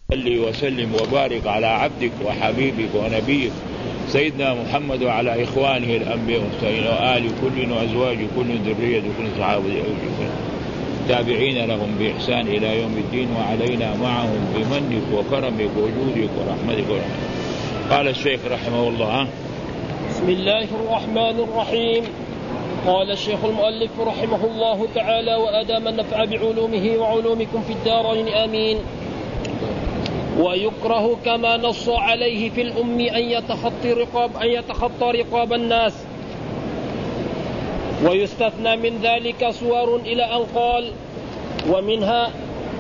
صلي وسلم وبارك على عبدك وحبيبك ونبيك سيدنا محمد وعلى إخوانه الأنبياء والمرسلين وآل كل وأزواج كل ذرية كل صحابة تابعين لهم بإحسان إلى يوم الدين وعلينا معهم بمنك وكرمك وجودك ورحمتك. قال الشيخ رحمه الله: بسم الله الرحمن الرحيم. قال الشيخ المؤلف رحمه الله تعالى: وأدام النفع بعلومه وعلومكم في الدارين آمين. ويكره كما نص عليه في الأم أن يتخطى رقاب الناس، ويستثنى من ذلك صور إلى أن قال: ومنها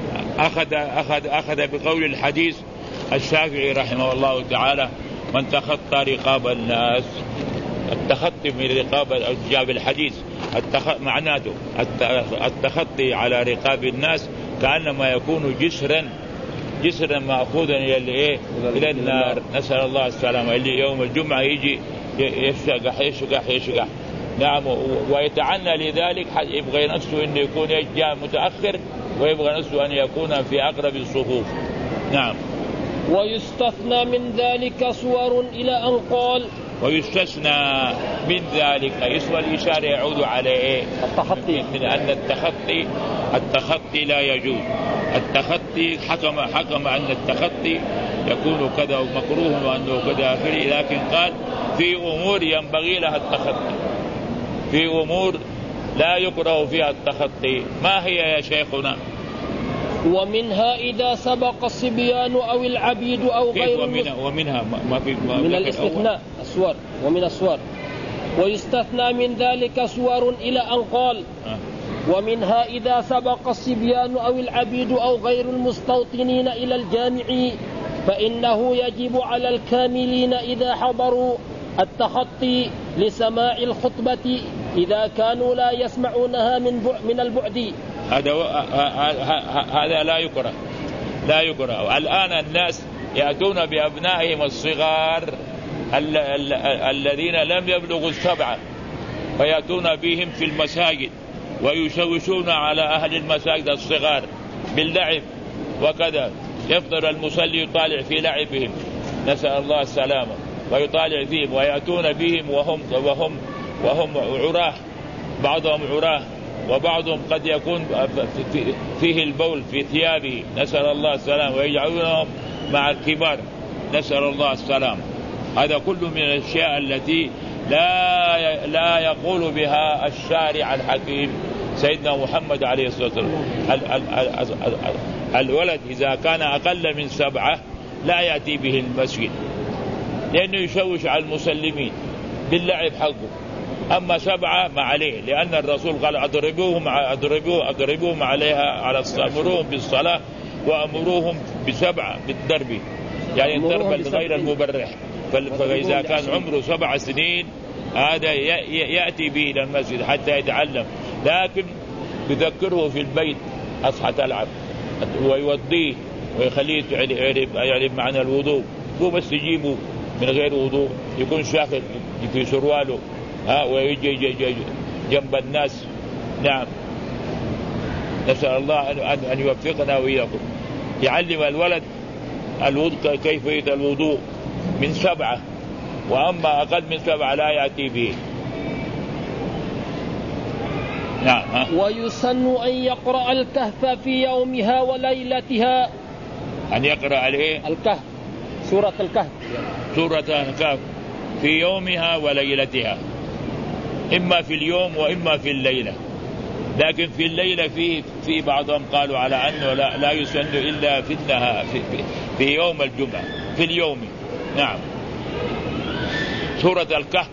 أخذ بقول الحديث الشافعي رحمه الله تعالى: من تخطى رقاب الناس. التخطي من رقاب جاب الحديث معناته التخطي على رقاب الناس كأنما يكون جسرا مأخوذا إلى النار، نسأل الله السلامة. اللي يوم الجمعة يجي يشقح نعم، ويتعنى لذلك يبغى نفسه أن يكون جاء متأخر، ويبغى نفسه أن يكون في أقرب الصفوف. نعم. ويستثنى من ذلك صور إلى أن قال: ويستثنى من ذلك اسم الإشارة يعود على التخطي، من أن التخطي لا يجوز. التخطي حكم أن التخطي يكون كذا ومكروه وأنه كذا آخره، لكن قال في أمور ينبغي لها التخطي، في أمور لا يكره فيها التخطي. ما هي يا شيخنا؟ ومنها إذا سبق الصبيان أو العبيد أو غير ومنها ما في من الاستثناء الصور ومن الصور. ويستثنى من ذلك صور إلى أن قال: ومنها إذا سبق الصبيان أو العبيد أو غير المستوطنين إلى الجامع فإنه يجب على الكاملين إذا حضروا التخطي لسماع الخطبة إذا كانوا لا يسمعونها من البعد. هذا لا يكره. الآن الناس يأتون بأبنائهم الصغار الذين لم يبلغوا السبعة، ويأتون بهم في المساجد ويشوشون على أهل المساجد الصغار باللعب وكذا. يفضل المصلي يطالع في لعبهم، نسأل الله السلامة، ويطالع فيهم، ويأتون بهم وهم عراه، بعضهم عراه، وبعضهم قد يكون فيه البول في ثيابه، نسأل الله السلام، ويجعلونهم مع الكبار، نسأل الله السلام. هذا كله من الأشياء التي لا يقول بها الشارع الحكيم سيدنا محمد عليه الصلاة والسلام. الولد إذا كان أقل من 7 لا يأتي به المسجد، لأنه يشوش على المسلمين باللعب حقه. أما 7 ما عليه، لأن الرسول قال: أضربوهم عليها، أمروهم بالصلاة وأمروهم ب7 بالضرب، يعني الضرب غير المبرح. فإذا كان عمره 7 سنين هذا يأتي به إلى المسجد حتى يتعلم، لكن يذكره في البيت أصحى تلعب، ويوضيه ويخليه يعرف معنى الوضوء. هو بس يجيبه من غير وضوء، يكون شاخر في سرواله ويجي جنب الناس. نعم، نسأل الله أن يوفقنا وإياكم. يعلم الولد الوضوء، كيفية الوضوء من 7، وأما أقل من 7 لا يأتي به. نعم. ويسن أن يقرأ الكهف في يومها وليلتها. أن يقرأ عليه الكهف، سورة الكهف في يومها وليلتها، إما في اليوم وإما في الليلة. لكن في الليلة في بعضهم قالوا على أنه لا يسن إلا في النهار، في يوم الجمعة، في اليوم. نعم. سورة الكهف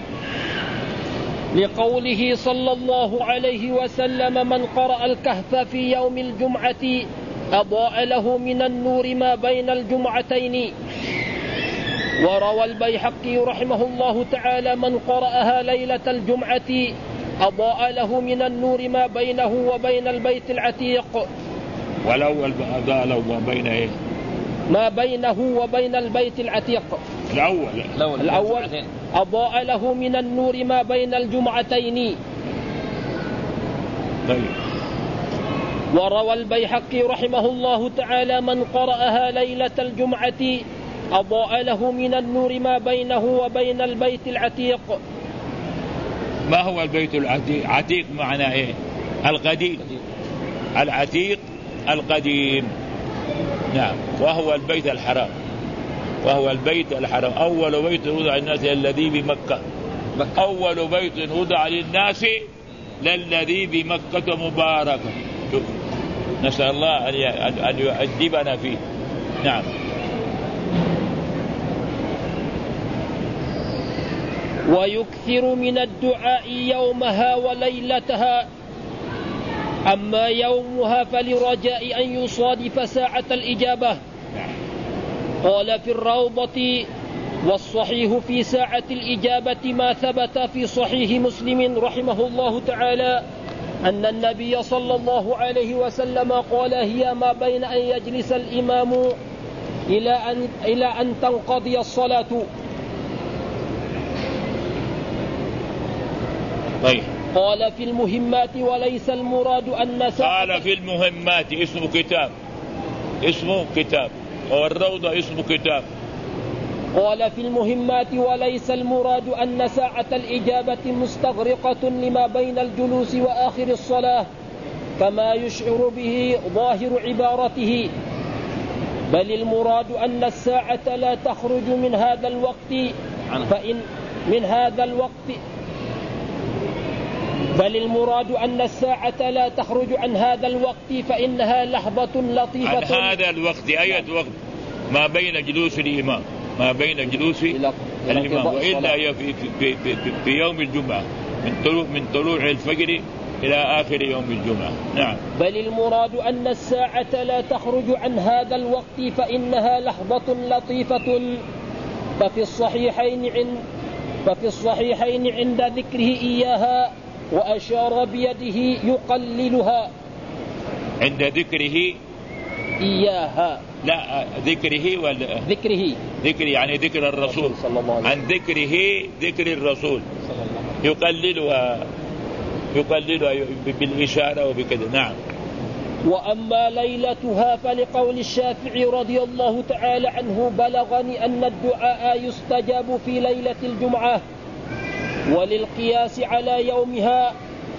لقوله صلى الله عليه وسلم: من قرأ الكهف في يوم الجمعة أضاء له من النور ما بين الجمعتين. وروى البيهقي رحمه الله تعالى: من قرأها ليلة الجمعة أضاء له من النور ما بينه وبين البيت العتيق. والأول أضاء له ما بين إيه؟ ما بينه وبين البيت العتيق. الأول أضاء له من النور ما بين الجمعتين. وروى البيهقي رحمه الله تعالى: من قرأها ليلة الجمعة أضاء له من النور ما بينه وبين البيت العتيق. ما هو البيت العتيق؟ عتيق معناه إيه؟ القديم. العتيق القديم. نعم. وهو البيت الحرام. وهو البيت الحرام. أول بيت وضع الناس الذي بمكة. أول بيت وضع للناس للذي بمكة مباركة. نسأل الله أن يؤدبنا فيه. نعم. ويكثر من الدعاء يومها وليلتها، أما يومها فلرجاء أن يصادف ساعة الإجابة. قال في الروضة: والصحيح في ساعة الإجابة ما ثبت في صحيح مسلم رحمه الله تعالى أن النبي صلى الله عليه وسلم قال: هي ما بين أن يجلس الإمام إلى أن تنقضي الصلاة. طيب. قال في المهمات: وليس المراد أن قال في المهمات اسمه كتاب والروضة اسمه كتاب. قال في المهمات: وليس المراد أن ساعة الإجابة مستغرقة لما بين الجلوس وآخر الصلاة كما يشعر به ظاهر عبارته، بل المراد أن الساعة لا تخرج من هذا الوقت بل المراد أن الساعة لا تخرج عن هذا الوقت فإنها لحظة لطيفة. عن هذا الوقت أي وقت؟ ما بين جلوس الإمام، ما بين جلوس الإمام، وإلا هي في يوم الجمعة من طلوع الفجر إلى آخر يوم الجمعة. نعم. بل المراد أن الساعة لا تخرج عن هذا الوقت فإنها لحظة لطيفة. ففي الصحيحين عند ذكره إياها وأشار بيده يقللها. عند ذكره إياها، لا ذكره ولا ذكر يعني ذكر الرسول صلى الله عليه وسلم. عن ذكر الرسول يقللها بالإشارة وبكذا. نعم. وأما ليلتها فلقول الشافعي رضي الله تعالى عنه: بلغني أن الدعاء يستجاب في ليلة الجمعة، وللقياس على يومها،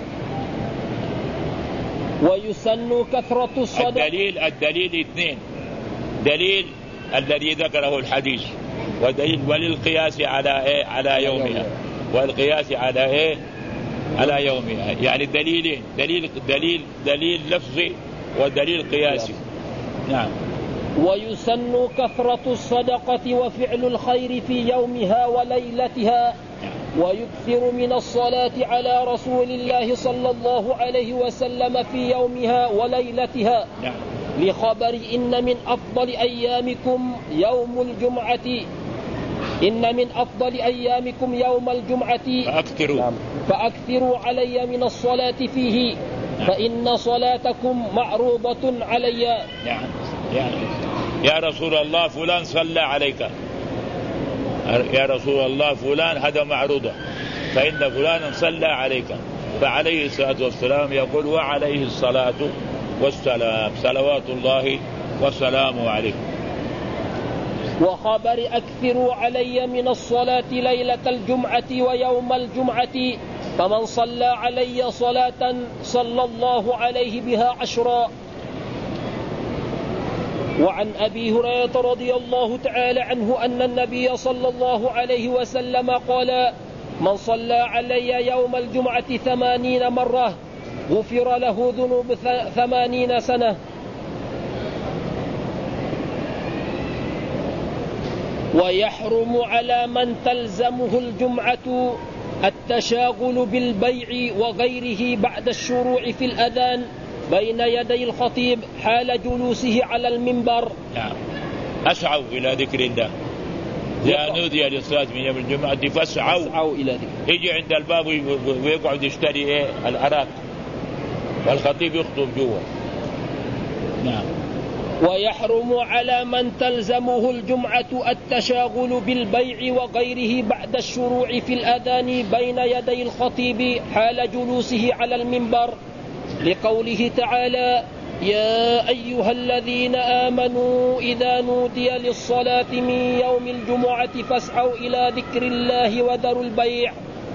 ويسن كثرة الصدقة. الدليل اثنين: دليل الذي ذكره الحديث، ودليل وللقياس على يومها، والقياس على يومها، يعني دليلين: دليل لفظي ودليل قياسي. نعم. ويسن كثرة الصدقة وفعل الخير في يومها وليلتها، ويكثر من الصلاة على رسول الله صلى الله عليه وسلم في يومها وليلتها. لخبر إن من أفضل أيامكم يوم الجمعة فأكثروا علي من الصلاة فيه، فإن صلاتكم معروضة علي. يا رسول الله فلان صلى عليك، يا رسول الله فلان هذا معروضة، فإن فلانا صلى عليك، فعليه الصلاة والسلام يقول: وعليه الصلاة والسلام، صلوات الله وسلامه عليه. وخبر أكثروا علي من الصلاة ليلة الجمعة ويوم الجمعة، فمن صلى علي صلاة صلى الله عليه بها 10. وعن أبي هريرة رضي الله تعالى عنه أن النبي صلى الله عليه وسلم قال: من صلى علي يوم الجمعة 80 مرة غفر له ذنوب 80 سنة. ويحرم على من تلزمه الجمعة التشاغل بالبيع وغيره بعد الشروع في الأذان بين يدي الخطيب حال جلوسه على المنبر. أسعوا إلى ذكر الله، إذا نودي للصلاة من يوم الجمعة فاسعوا إلى ذكر. يجي عند الباب ويقعد يشتري العراق والخطيب يخطب جوا. نعم. ويحرم على من تلزمه الجمعة التشاغل بالبيع وغيره بعد الشروع في الأذان بين يدي الخطيب حال جلوسه على المنبر، لقوله تعالى: يا أيها الذين آمنوا إذا نودي للصلاة من يوم الجمعة فاسعوا إلى ذكر الله وذروا البيع.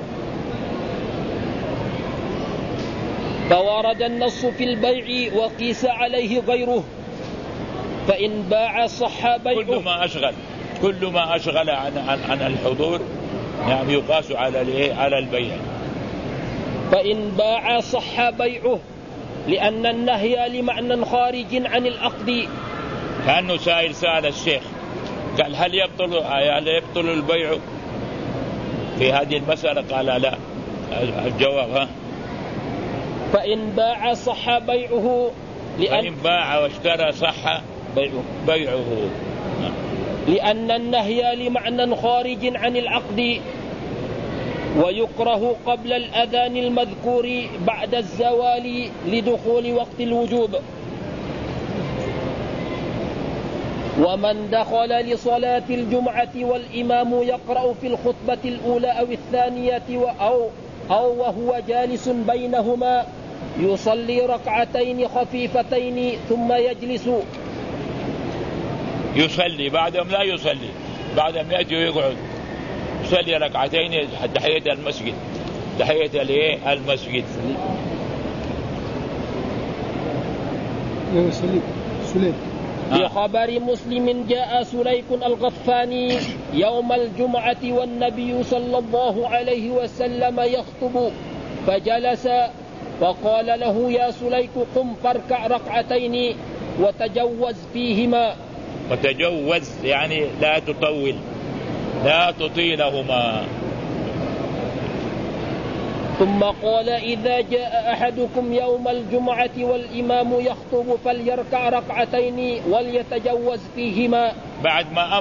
فورد النص في البيع وقيس عليه غيره، فإن باع صح بيعه. كل ما أشغل عن الحضور نعم يقاس على البيع. فإن باع صح بيعه، لأن النهي لمعنى خارج عن العقد. كأنه سأل الشيخ قال هل يبطل البيع في هذه المسألة؟ قال لا. الجواب فإن باع صح بيعه، فإن باع واشترى صح بيعه، لأن النهي لمعنى خارج عن العقد. ويكره قبل الأذان المذكور بعد الزوال لدخول وقت الوجوب. ومن دخل لصلاة الجمعة والإمام يقرأ في الخطبة الأولى أو الثانية أو وهو جالس بينهما يصلي ركعتين خفيفتين ثم يجلس. يصلي بعدهم لا يصلي، بعدهم يأتي ويقعد يصلي ركعتين تحية المسجد، تحية المسجد. في خبر مسلم جاء سليك الغطفاني يوم الجمعة والنبي صلى الله عليه وسلم يخطب فجلس، فقال له يا سليك قم فاركع ركعتين وتجوز فيهما. وتجوز يعني لا تطول، لا تطيلهما. ثم قال إذا جاء أحدكم يوم الجمعة والإمام يخطب فليركع ركعتين وليتجوز فيهما. بعد ما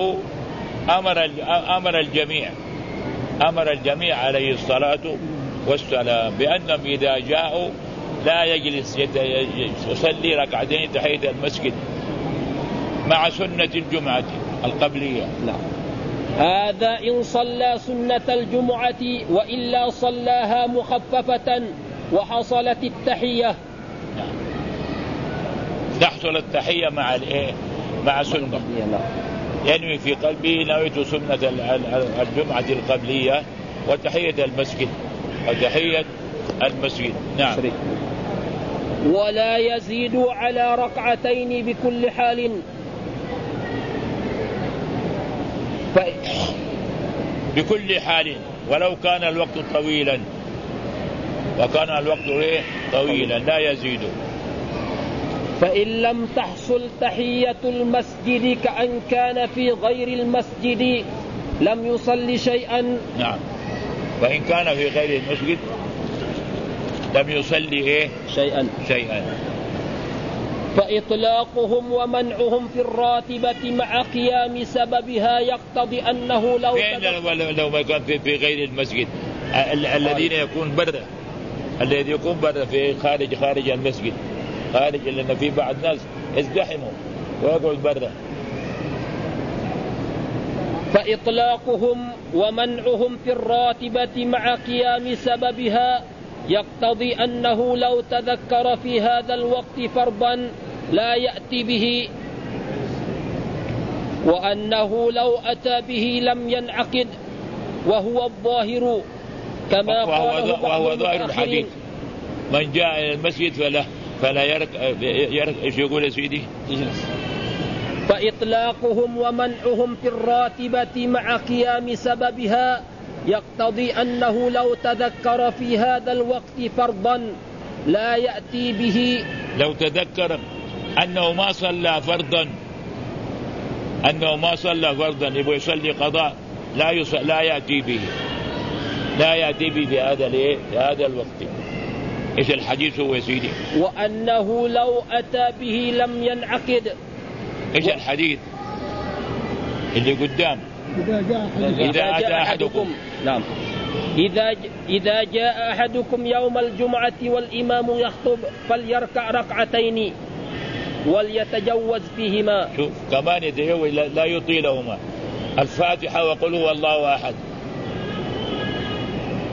أمر الجميع عليه الصلاة والسلام بأنهم إذا جاءوا لا يجلس يصلي ركعتين تحية المسجد مع سنة الجمعة القبلية. لا. هذا إن صلى سنة الجمعة، وإلا صلاها مخففة وحصلت التحية. تحصل التحية مع سنة، ينوي في قلبه نويت سنة الجمعة القبلية وتحية المسجد نعم. ولا يزيد على ركعتين بكل حال. بكل حال ولو كان الوقت طويلا، وكان الوقت طويلا لا يزيد. فإن لم تحصل تحية المسجد كأن كان في غير المسجد لم يصلي شيئا. نعم. وإن كان في غير المسجد لم يصلي شيئا. فإطلاقهم ومنعهم في الراتبة مع قيام سببها يقتضي أنه لو ما كان في غير المسجد الذين يكون برا، الذي يكون برا في خارج المسجد، خارج، لأن في بعض الناس ازدحموا ويقعد برا. فإطلاقهم ومنعهم في الراتبة مع قيام سببها يقتضي أنه لو تذكر في هذا الوقت فرضا لا يأتي به، وأنه لو أتى به لم ينعقد، وهو الظاهر كما قاله وهو ظاهر الحديث. من جاء إلى المسجد فلا ايش يقول يا سيدي؟ فإطلاقهم ومنعهم في الراتبة مع قيام سببها يقتضي أنه لو تذكر في هذا الوقت فرضا لا يأتي به. لو تذكر أنه ما صلى فرضا، يبغى يصلي قضاء لا يأتي به في هذا الوقت. إيش الحديث هو يا سيدي؟ وأنه لو أتى به لم ينعقد. إيش الحديث اللي قدام؟ إذا أتى أحدكم. نعم. إذا جاء أحدكم يوم الجمعة والإمام يخطب فليركع ركعتين وليتجوز فيهما. شوف كمان يتجوز لا يطيلهما، الفاتحة وقل هو الله أحد.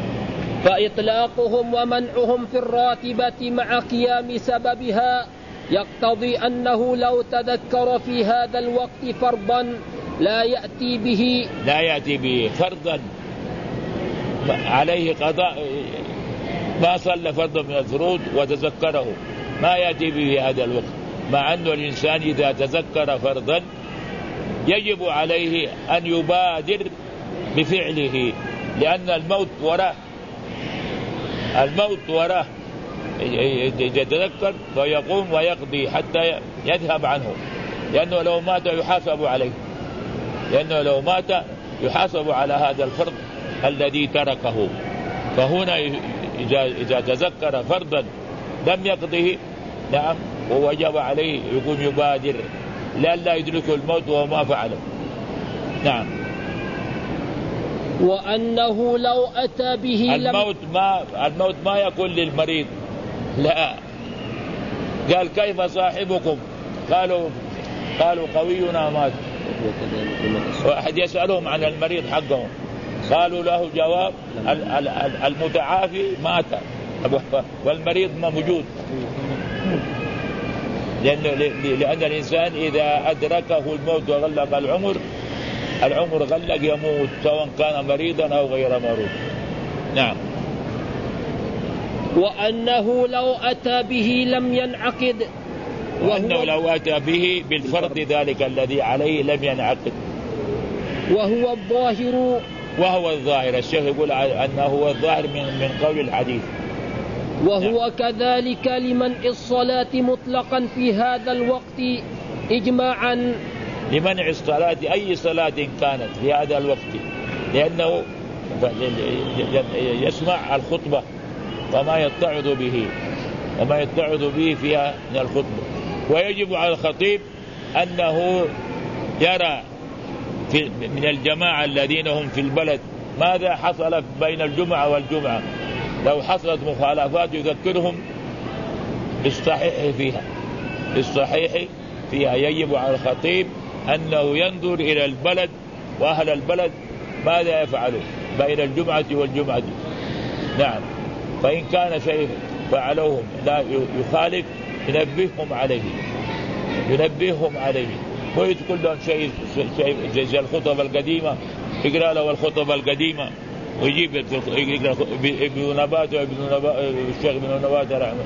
فإطلاقهم ومنعهم في الراتبة مع قيام سببها يقتضي أنه لو تذكر في هذا الوقت فرضا لا يأتي به فرضا عليه قضاء، ما صلى فرضا من الفروض وتذكره ما يأتي به هذا الوقت، مع أن الإنسان إذا تذكر فرضا يجب عليه أن يبادر بفعله، لأن الموت وراه يتذكر فيقوم ويقضي حتى يذهب عنه، لأنه لو مات يحاسب على هذا الفرض الذي تركه. فهنا إذا تذكر فرضا لم يقضه، نعم، ووجب عليه يكون يبادر لئلا يدركه الموت وهو ما فعله. نعم. وأنه لو أتى به الموت ما يكون للمريض، لا، قال كيف صاحبكم؟ قالوا قوينا مات. واحد يسألهم عن المريض حقهم، قالوا له جواب المتعافي مات والمريض ما موجود، لأن الإنسان إذا أدركه الموت وغلق العمر غلق يموت، سواء كان مريضا أو غير مريض. نعم. وأنه لو أتى به لم ينعقد، وأنه لو أتى به بالفرض ذلك الذي عليه لم ينعقد، وهو الظاهر. الشيخ يقول أنه هو الظاهر من قول الحديث. وهو كذلك لمنع الصلاة مطلقا في هذا الوقت إجماعا، لمنع الصلاة أي صلاة كانت في هذا الوقت، لأنه يسمع الخطبة وما يتعظ به فيها من الخطبة. ويجب على الخطيب أنه يرى من الجماعة الذين هم في البلد ماذا حصل بين الجمعة والجمعة، لو حصلت مخالفات يذكرهم بالصحيح فيها. يجب على الخطيب أنه ينظر إلى البلد وأهل البلد ماذا يفعلون بين الجمعة والجمعة. نعم. فإن كان شيء فعلوهم لا يخالف ينبههم عليه ويذكر لهم شيء زي الخطب القديمة، يقرأ له الخطب القديمة ويجيب ابن نبات الشيخ ابن نبات رحمه،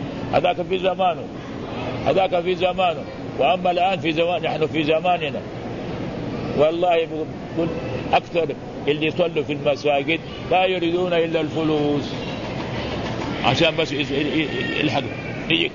هذاك في زمانه. وأما الآن نحن في زماننا، والله يقول أكثر اللي يصلوا في المساجد لا يريدون إلا الفلوس عشان بس الحق يجي،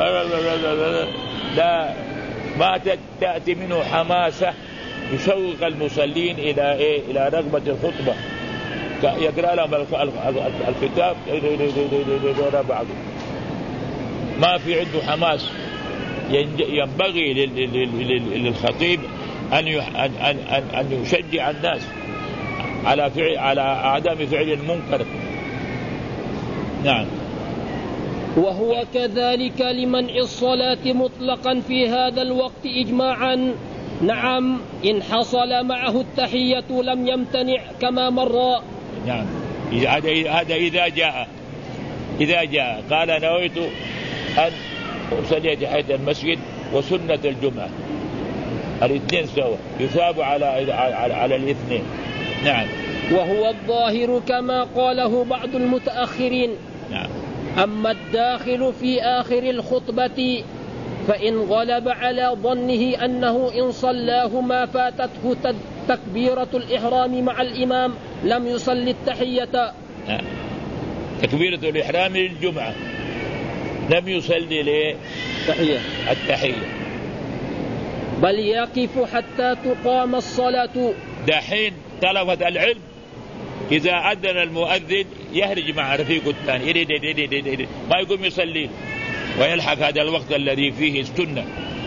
لا ما تأتي منه حماسة يشوق المصلين إلى رغبة الخطبة، يقرأ لهم الكتاب بعضه، ما في عنده حماس. ينبغي للخطيب أن يشجع الناس على عدم فعل المنكر. نعم. وهو كذلك لمنع الصلاة مطلقا في هذا الوقت إجماعا. نعم، إن حصل معه التحية لم يمتنع كما مر. نعم. هذا إذا جاء قال نويت أن أصلي تحية المسجد وسنة الجمعة، الاثنين سوا يثاب على الاثنين. نعم. وهو الظاهر كما قاله بعض المتأخرين. نعم. أما الداخل في آخر الخطبة فإن غلب على ظنه أنه إن صلاه ما فاتته تكبيرة الإحرام مع الإمام لم يصلي التحية. تكبيرة الإحرام للجمعة لم يصلي التحية، بل يقف حتى تقام الصلاة. دحين طلبة العلم إذا أذن المؤذن يهرج مع رفيقه الثاني ما يقوم يصلي ويلحق هذا الوقت الذي فيه السنة.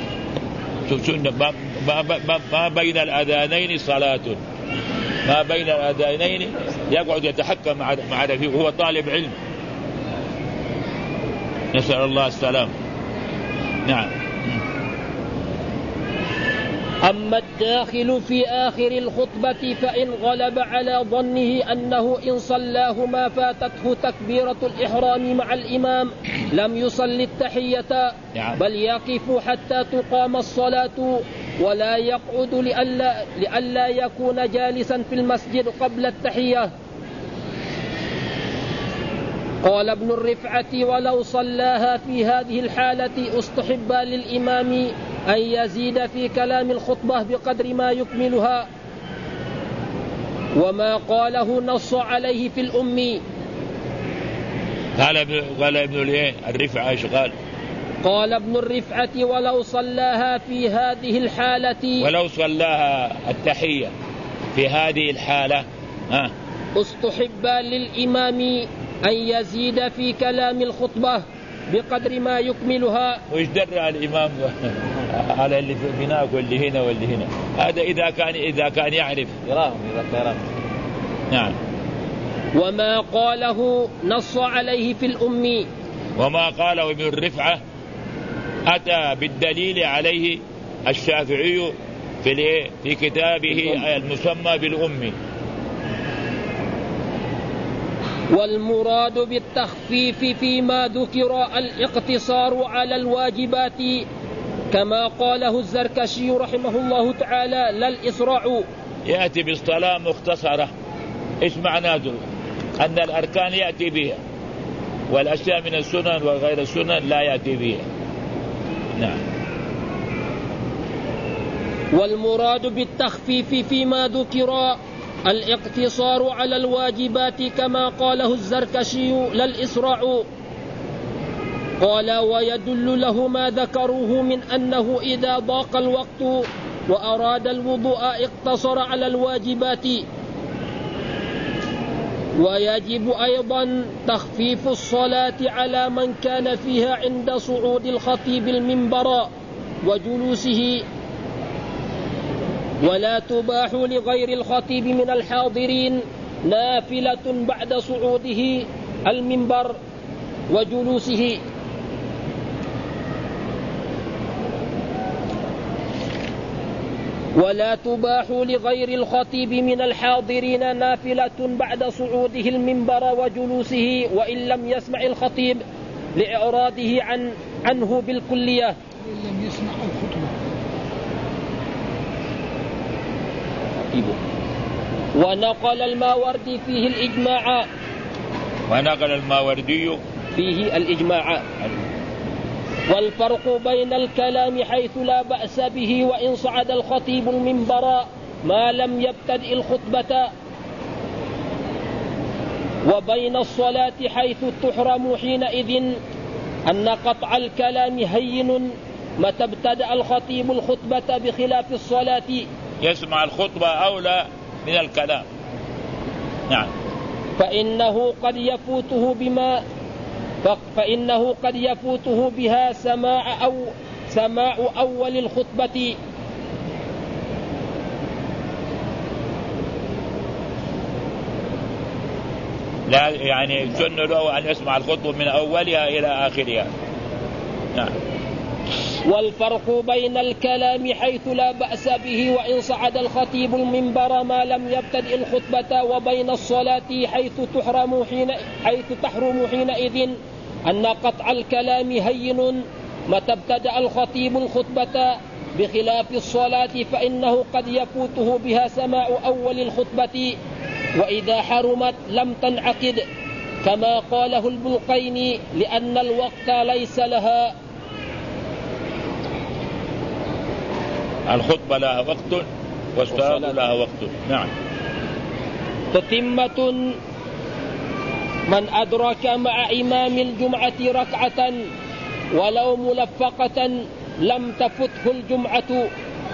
ما بين الأذانين صلاة، ما بين الأذانين يقعد يتحكم مع رفيقه، هو طالب علم، نسأل الله السلام. نعم. أما الداخل في آخر الخطبة فإن غلب على ظنه أنه إن صلاه ما فاتته تكبيرة الإحرام مع الإمام لم يصل التحية بل يقف حتى تقام الصلاة ولا يقعد لئلا يكون جالسا في المسجد قبل التحية. قال ابن الرفعة ولو صلاها في هذه الحالة استحب للإمام أن يزيد في كلام الخطبة بقدر ما يكملها، وما قاله نص عليه في الأم. قال ابن الرفعة ايش قال؟ قال ابن الرفعة ولو صلاها في هذه الحالة، ولو صلاها التحية في هذه الحالة استحب للإمام أن يزيد في كلام الخطبة بقدر ما يكملها. وإيش درى الإمام على اللي هناك واللي هنا واللي هنا؟ هذا إذا كان يعرف يراهم إذا كان. نعم. وما قاله نص عليه في الأم. وما قاله ابن الرفعة أتى بالدليل عليه الشافعي في كتابه المسمى بالأم. والمراد بالتخفيف فيما ذكر الاقتصار على الواجبات كما قاله الزركشي رحمه الله تعالى لا الإسراع. يأتي بالصلاة مختصرة. إيش معناته؟ أن الأركان يأتي بها والأشياء من السنن وغير السنن لا يأتي بها. نعم. والمراد بالتخفيف فيما ذكر الاقتصار على الواجبات كما قاله الزركشي لا الإسراع. قال ويدل له ما ذكروه من أنه إذا ضاق الوقت وأراد الوضوء اقتصر على الواجبات. ويجب أيضا تخفيف الصلاة على من كان فيها عند صعود الخطيب المنبر وجلوسه، ولا تباح لغير الخطيب من الحاضرين نافلة بعد صعوده المنبر وجلوسه. ولا تباح لغير الخطيب من الحاضرين نافلة بعد صعوده المنبر وجلوسه وإن لم يسمع الخطيب لإعراضه عنه بالكلية. وإن لم يسمع الخطبة. ونقل الماوردي فيه الإجماع. ونقل الماوردي فيه الإجماع. والفرق بين الكلام حيث لا بأس به وإن صعد الخطيب المنبر ما لم يبتدئ الخطبة، وبين الصلاة حيث تحرم حينئذ أن قطع الكلام هين متى ابتدأ الخطيب الخطبة بخلاف الصلاة. يسمع الخطبة أولى من الكلام. نعم. فإنه قد يفوته بها سماع أول الخطبة. لا يعني سن له أن يسمع الخطبة من أولها إلى آخرها. نعم. والفرق بين الكلام حيث لا بأس به وإن صعد الخطيب المنبر ما لم يبتدئ الخطبة وبين الصلاة حيث تحرم حينئذ أن قطع الكلام هين متى ابتدأ الخطيب الخطبة بخلاف الصلاة فإنه قد يفوته بها سماع أول الخطبة وإذا حرمت لم تنعقد كما قاله البلقيني لأن الوقت ليس لها. الخطبة لها وقت والصلاة لها وقت. نعم. تتمة من أدرك مع إمام الجمعة ركعة ولو ملفقة لم تفته الجمعة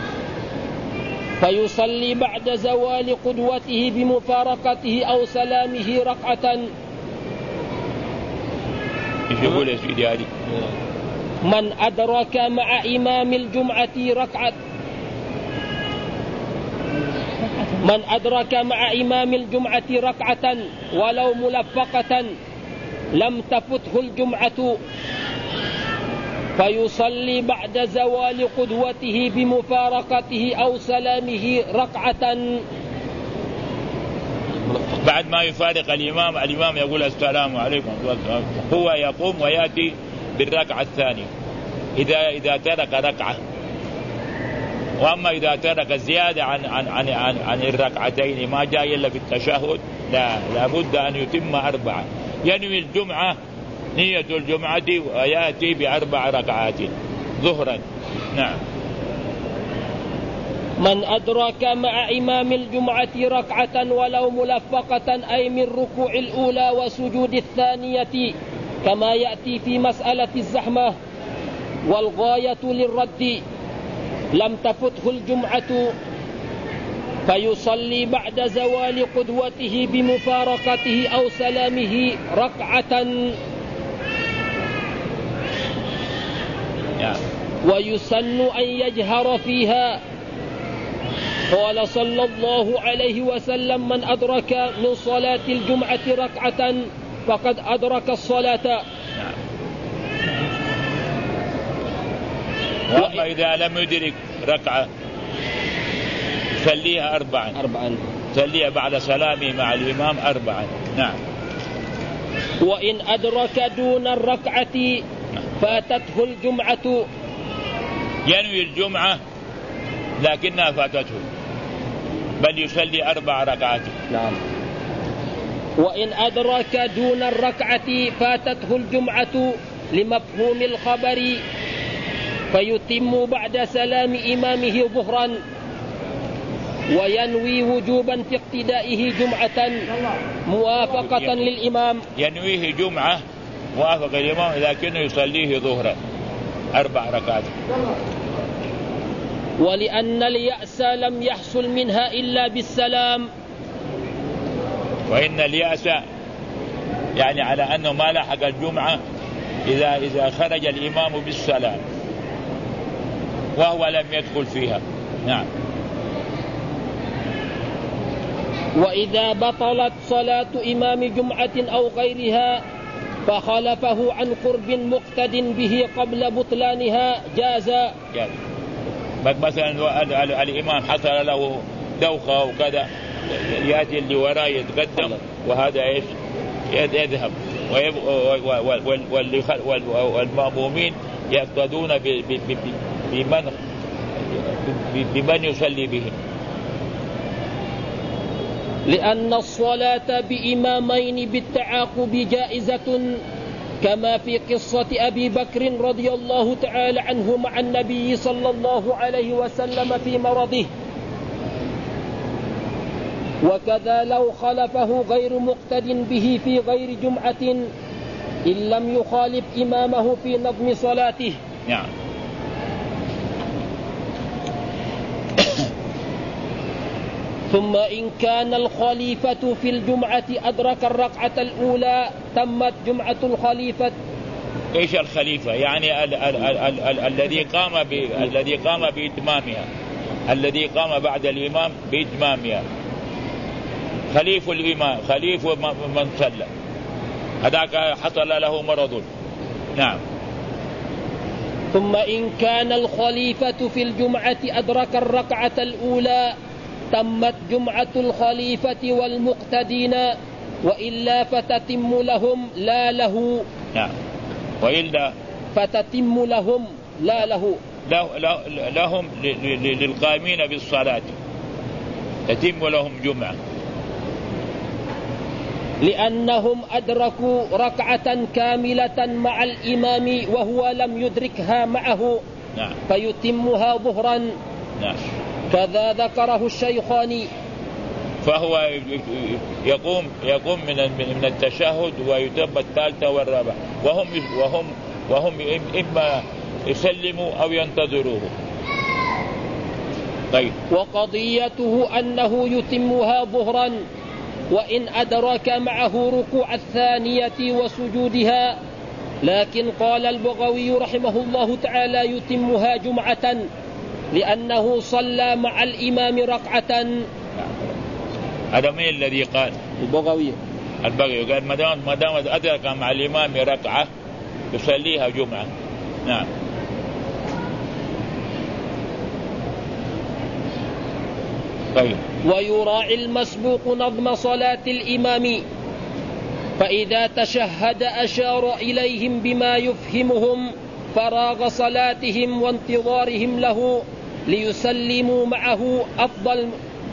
فيصلي بعد زوال قدوته بمفارقته أو سلامه ركعة. يقول يا سيدي هذه من أدرك مع إمام الجمعة ركعة من أدرك مع إمام الجمعة ركعة ولو ملفقة لم تفته الجمعة فيصلي بعد زوال قدوته بمفارقته أو سلامه ركعة. بعد ما يفارق الإمام يقول السلام عليكم، هو يقوم ويأتي بالركعة الثانية إذا ترك ركعة. وأما إذا ترك زيادة عن الركعتين ما جاء إلا في التشهد لابد أن يتم 4. ينوي الجمعة نية الجمعة ويأتي ب4 ركعات ظهرا. نعم. من أدرك مع إمام الجمعة ركعة ولو ملفقة أي من ركوع الأولى وسجود الثانية كما يأتي في مسألة الزحمة والغاية للرد لم تفته الجمعة فيصلي بعد زوال قدوته بمفارقته أو سلامه ركعة. ويسن أن يجهر فيها. قال صلى الله عليه وسلم: من أدرك من صلاة الجمعة ركعة فقد أدرك الصلاة. وأما إذا لم يدرك ركعة صليها 4. صليها بعد سلامه مع الإمام 4. نعم. وإن أدرك دون الركعة فاتته الجمعة. ينوي الجمعة لكنها فاتته بل يصلي 4 ركعات. نعم. وإن أدرك دون الركعة فاتته الجمعة لمفهوم الخبر فيتم بعد سلام إمامه ظهرا وينوي وجوبا في اقتدائه جمعة موافقة للإمام. ينويه جمعة موافقة للإمام لكنه يصليه ظهرا 4 ركعات. ولأن اليأس لم يحصل منها إلا بالسلام. وإن اليأس يعني على أنه ما لحق الجمعة إذا خرج الإمام بالسلام وهو لم يدخل فيها. نعم. وإذا بطلت صلاة إمام جمعة أو غيرها فخلفه عن قرب مقتد به قبل بطلانها جاز. مثلا الإمام حصل له دوخة وكذا يأتي اللي وراه يتقدم وهذا إيش يذهب والمأمومين يقتدون بمن يصلي بهم. لأن الصلاة بإمامين بالتعاقب جائزة كما في قصة أبي بكر رضي الله تعالى عنه مع النبي صلى الله عليه وسلم في مرضه. وكذا لو خلفه غير مقتد به في غير جمعة إن لم يخالف إمامه في نظم صلاته. نعم. ثم إن كان الخليفة في الجمعة أدرك الركعة الأولى تمت جمعة الخليفة. إيش الخليفة؟ يعني الذي قام بإتمامها، الذي قام بعد الإمام بإتمامها، خليف الإمام، خليف من صلى، هذاك حصل له مرض. نعم. ثم إن كان الخليفة في الجمعة أدرك الركعة الأولى تمت جمعة الخليفة والمقتدين وإلا فتتم لهم لا له. نعم. وإلا فتتم لهم لا له. لهم للقائمين بالصلاة تتم لهم جمعة لأنهم أدركوا ركعة كاملة مع الإمام وهو لم يدركها معه. نعم. فيتمها ظهرا. نعم. كذا ذكره الشيخان. فهو يقوم من التشهد ويتم الثالثة والرابعة وهم إما يسلموا أو ينتظروه. طيب. وقضيته أنه يتمها ظهرا وإن أدرك معه ركوع الثانية وسجودها، لكن قال البغوي رحمه الله تعالى يتمها جمعة لأنه صلى مع الإمام ركعة. هذا من الذي قال؟ البغوي قال ما دام أدرك مع الإمام ركعة يصليها جمعة. نعم. طيب. ويراعي المسبوق نظم صلاة الإمام، فإذا تشهد أشار إليهم بما يفهمهم فراغ صلاتهم وانتظارهم له ليسلموا معه أفضل،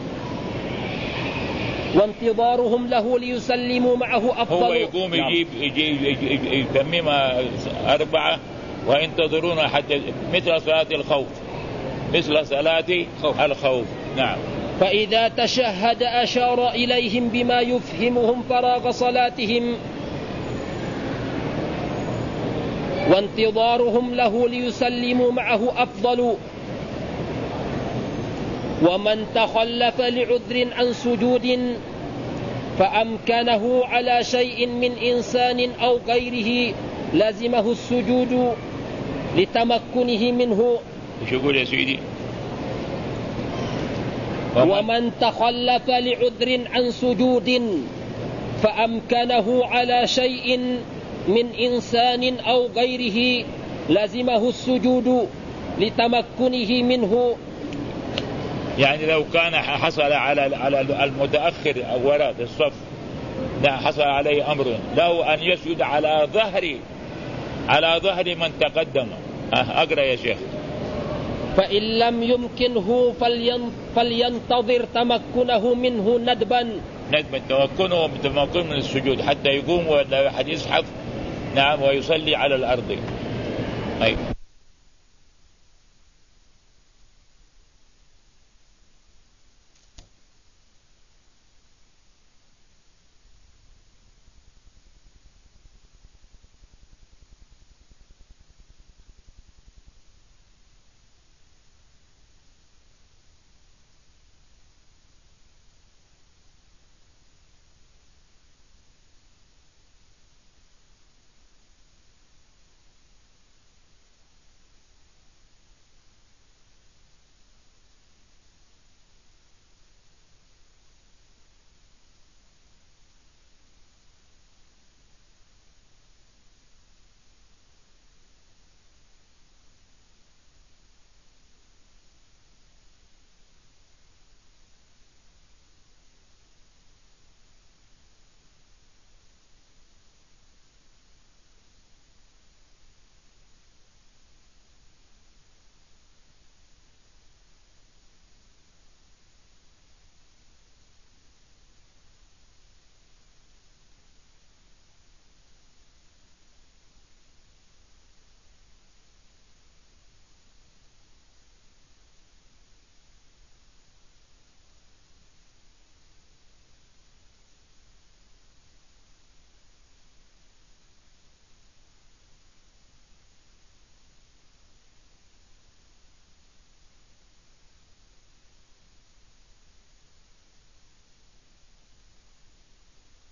هو يقوم يجيب يتممها 4 وينتظرون حتى مثل صلاة الخوف، مثل صلاة الخوف. نعم. فإذا تشهد أشار إليهم بما يفهمهم فراغ صلاتهم وانتظارهم له ليسلموا معه أفضل. ومن تخلف لعذر عن سجود فأمكنه على شيء من إنسان أو غيره لزمه السجود لتمكنه منه. ايش يقول يا سيدي؟ ومن تخلف لعذر عن سجود فأمكنه على شيء من إنسان أو غيره لزمه السجود لتمكنه منه. يعني لو كان حصل على المتأخر وراء الصف، حصل عليه أمر له أن يسجد على ظهر من تقدم. أقرأ يا شيخ. فإن لم يمكنه فلينتظر تمكنه منه ندبا تمكنه من السجود حتى يقوم ولا يزحف. نعم. ويصلي على الأرض.